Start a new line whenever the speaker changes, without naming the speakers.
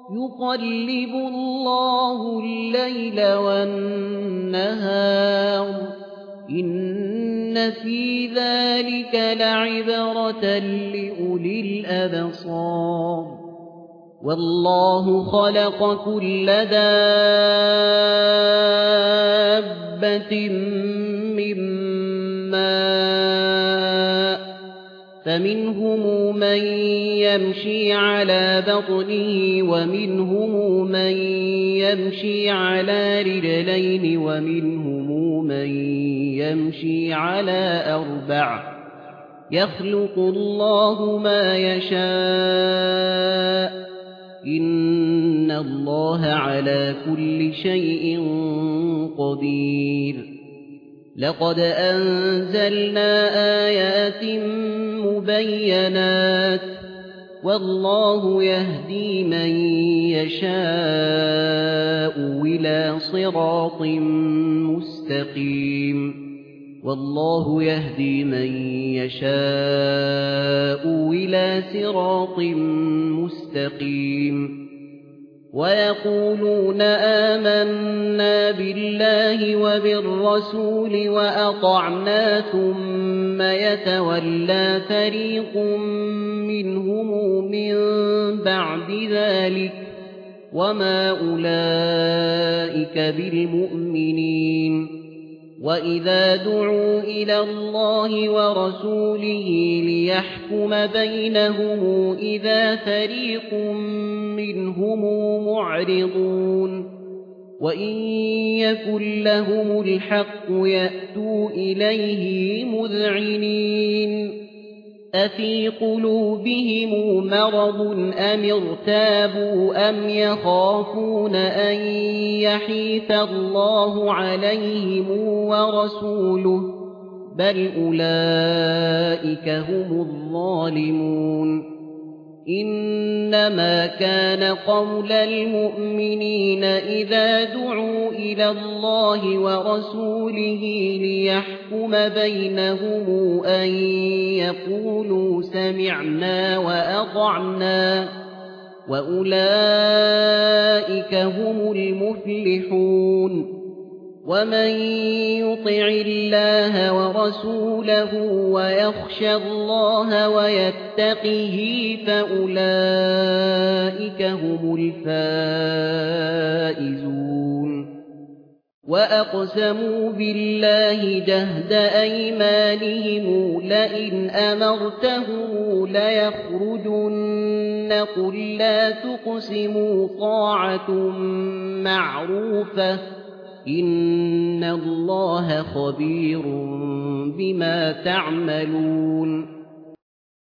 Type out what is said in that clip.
يقلب الله الليل والنهار إن في ذلك لعبرة لأولي الأبصار والله خلق كل دابة من ماء فمنهم من يمشي على بطنه ومنهم من يمشي على رجلين ومنهم من يمشي على أربع يخلق الله ما يشاء إن الله على كل شيء قدير لقد أنزلنا آيات مبينات والله يهدي من يشاء إلى صراط مستقيم والله يهدي من يشاء إلى صراط مستقيم ويقولون آمنا بالله وبالرسول وأطعنا ثم يتولى فريق منهم من بعد ذلك وما أولئك بالمؤمنين وإذا دعوا إلى الله ورسوله ليحكم بينهم إذا فريق منهم معرضون وإن يكن لهم الحق يأتوا إليه مذعنين أفي قلوبهم مرض أم ارتابوا أم يخافون أن يحيف الله عليهم ورسوله بل أولئك هم الظالمون إنما كان قول المؤمنين إذا دعوا إلى الله ورسوله ليحكم بينهم أن يقولوا سمعنا وأطعنا وأولئك هم المفلحون ومن يطع الله ورسوله ويخشى الله ويتقه فأولئك هم الفائزون وأقسموا بالله جهد أيمانهم لئن أمرتهم ليخرجن قل لا تقسموا طاعة معروفة إن الله خبير بما تعملون